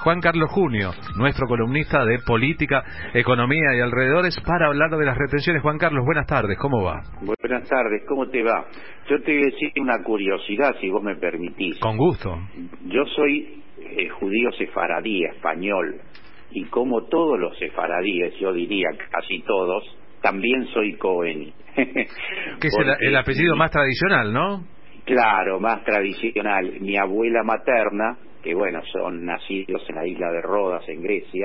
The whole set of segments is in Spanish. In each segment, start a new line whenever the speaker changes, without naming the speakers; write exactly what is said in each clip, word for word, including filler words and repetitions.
Juan Carlos Junio, nuestro columnista de política, economía y alrededores, para hablar de las retenciones. Juan Carlos, buenas tardes, ¿cómo va?
Buenas tardes, ¿cómo te va? Yo te voy a decir una curiosidad, si vos me permitís.
Con gusto.
Yo soy eh, judío sefaradí, español, y como todos los sefaradíes, yo diría casi todos, también soy Cohen.
Que es el, el apellido más tradicional, ¿no?
Claro, más tradicional. Mi abuela materna, que bueno, son nacidos en la isla de Rodas, en Grecia,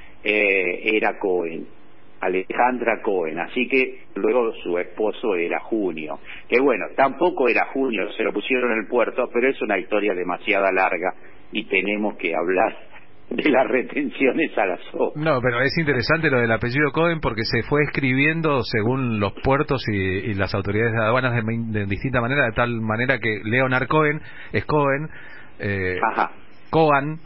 eh, era Cohen, Alejandra Cohen, así que luego su esposo era Junio, que bueno, tampoco era Junio, se lo pusieron en el puerto, pero es una historia demasiado larga y tenemos que hablar de las retenciones a la sopa.
No, pero es interesante lo del apellido Cohen porque se fue escribiendo según los puertos y, y las autoridades de aduanas de, de distinta manera, de tal manera que Leonard Cohen es Cohen, eh,
Ajá.
Cohen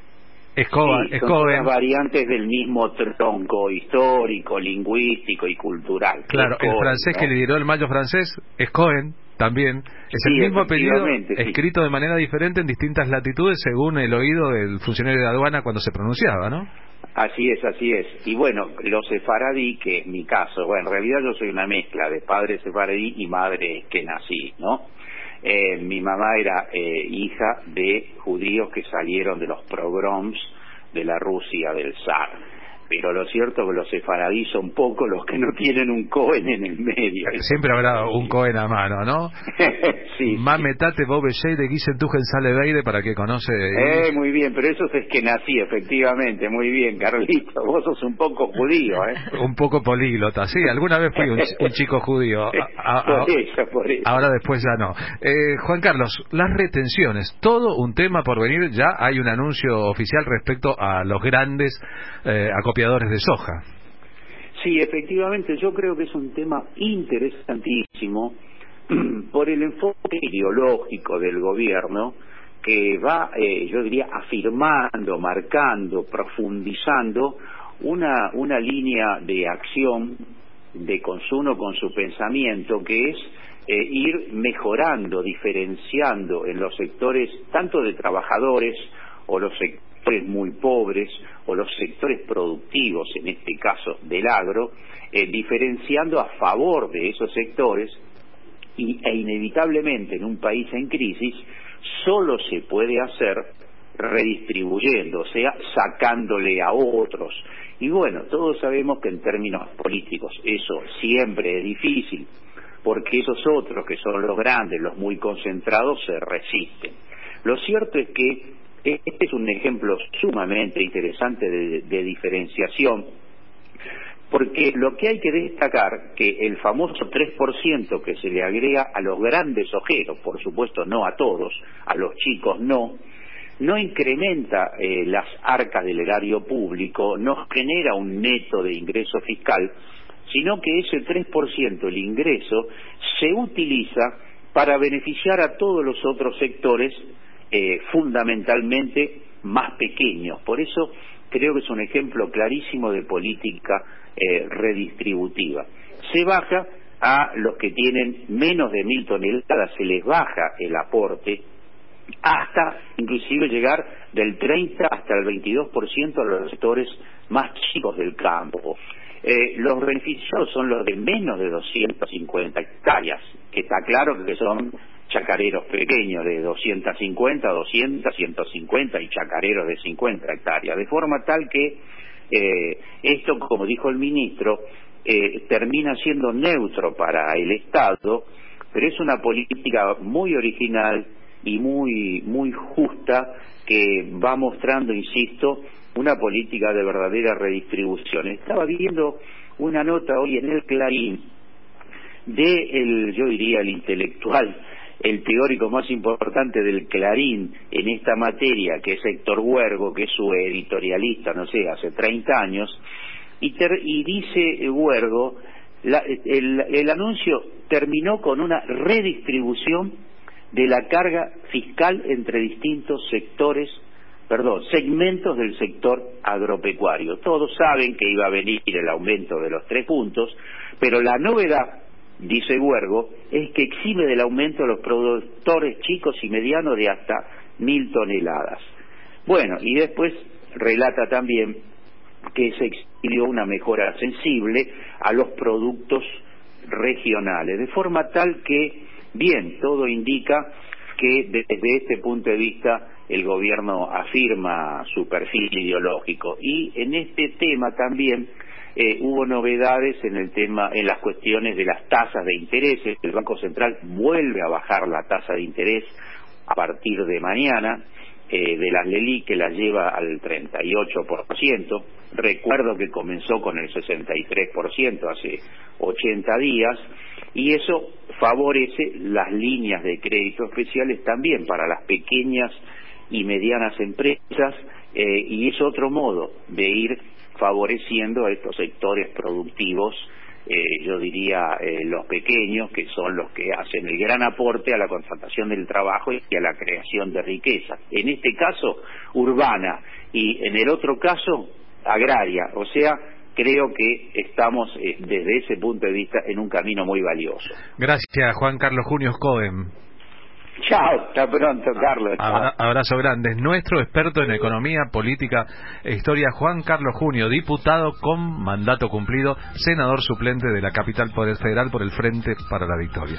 es Cohen,
Sí,
es
son
Cohen.
todas variantes del mismo tronco histórico, lingüístico y cultural.
Claro,
Cohen,
el francés,
¿no?
que lideró el Mayo francés es Cohen también. Es
Sí,
el mismo apellido
sí.
escrito de manera diferente en distintas latitudes según el oído del funcionario de aduana cuando se pronunciaba, ¿no?
Así es, así es. Y bueno, los sefaradí, que es mi caso, bueno, en realidad yo soy una mezcla de padre sefaradí y madre que nací, ¿no? Eh, mi mamá era eh, hija de judíos que salieron de los pogroms de la Rusia del zar. Pero lo cierto es que los sefaradí son pocos los que no tienen un Cohen en el medio.
Siempre habrá un Cohen a mano, ¿no?
Sí,
Mametate Bobe de Guisen Tugen Salebeide, para que conoce.
Eh, muy bien, pero eso es que nací, efectivamente. Muy bien, Carlito. Vos sos un poco judío, ¿eh?
Un poco políglota, sí. Alguna vez fui un, un chico judío. A, a, a,
por eso, por eso.
Ahora después ya no. Eh, Juan Carlos, las retenciones, todo un tema por venir. Ya hay un anuncio oficial respecto a los grandes eh, acopiadores de soja.
Sí, efectivamente, yo creo que es un tema interesantísimo por el enfoque ideológico del gobierno que va, eh, yo diría, afirmando, marcando, profundizando una, una línea de acción de consumo con su pensamiento, que es eh, ir mejorando, diferenciando en los sectores tanto de trabajadores o los sectores muy pobres o los sectores productivos, en este caso del agro, eh, diferenciando a favor de esos sectores y, e inevitablemente en un país en crisis solo se puede hacer redistribuyendo, o sea, sacándole a otros. Y bueno, todos sabemos que en términos políticos eso siempre es difícil, porque esos otros que son los grandes, los muy concentrados, se resisten. Lo cierto es que este es un ejemplo sumamente interesante de, de diferenciación, porque lo que hay que destacar que el famoso tres por ciento que se le agrega a los grandes ojeros, por supuesto no a todos, a los chicos no, no incrementa eh, las arcas del erario público, no genera un neto de ingreso fiscal, sino que ese tres por ciento, el ingreso, se utiliza para beneficiar a todos los otros sectores, eh, fundamentalmente más pequeños. Por eso creo que es un ejemplo clarísimo de política eh, redistributiva. Se baja a los que tienen menos de mil toneladas, se les baja el aporte, hasta inclusive llegar del treinta hasta el veintidós por ciento a los sectores más chicos del campo. Eh, los beneficiados son los de menos de doscientas cincuenta hectáreas, que está claro que son chacareros pequeños de doscientas cincuenta, doscientas, ciento cincuenta y chacareros de cincuenta hectáreas, de forma tal que eh, esto, como dijo el ministro, eh, termina siendo neutro para el Estado, pero es una política muy original y muy muy justa que va mostrando, insisto, una política de verdadera redistribución. Estaba viendo una nota hoy en el Clarín de el, yo diría, el intelectual, el teórico más importante del Clarín en esta materia, que es Héctor Huergo, que es su editorialista, no sé, hace treinta años, y, ter, y dice Huergo, la, el, el anuncio terminó con una redistribución de la carga fiscal entre distintos sectores, perdón, segmentos del sector agropecuario. Todos saben que iba a venir el aumento de los tres puntos, pero la novedad, dice Huergo, es que exime del aumento a los productores chicos y medianos de hasta mil toneladas. Bueno, y después relata también que se exhibió una mejora sensible a los productos regionales, de forma tal que, bien, todo indica que desde este punto de vista el gobierno afirma su perfil ideológico. Y en este tema también eh, hubo novedades en el tema, en las cuestiones de las tasas de interés. El Banco Central vuelve a bajar la tasa de interés a partir de mañana, eh, de las LELIQ, que la lleva al treinta y ocho por ciento. Recuerdo que comenzó con el sesenta y tres por ciento hace ochenta días, y eso favorece las líneas de crédito especiales también para las pequeñas y medianas empresas, eh, y es otro modo de ir favoreciendo a estos sectores productivos, eh, yo diría eh, los pequeños, que son los que hacen el gran aporte a la contratación del trabajo y a la creación de riqueza. En este caso, urbana, y en el otro caso, agraria. O sea, creo que estamos eh, desde ese punto de vista en un camino muy valioso.
Gracias, Juan Carlos Junios Cohen.
Chao, hasta pronto, Carlos.
Abra, abrazo grande. Nuestro experto en economía, política e historia, Juan Carlos Junio, diputado con mandato cumplido, senador suplente de la capital federal por el Frente para la Victoria.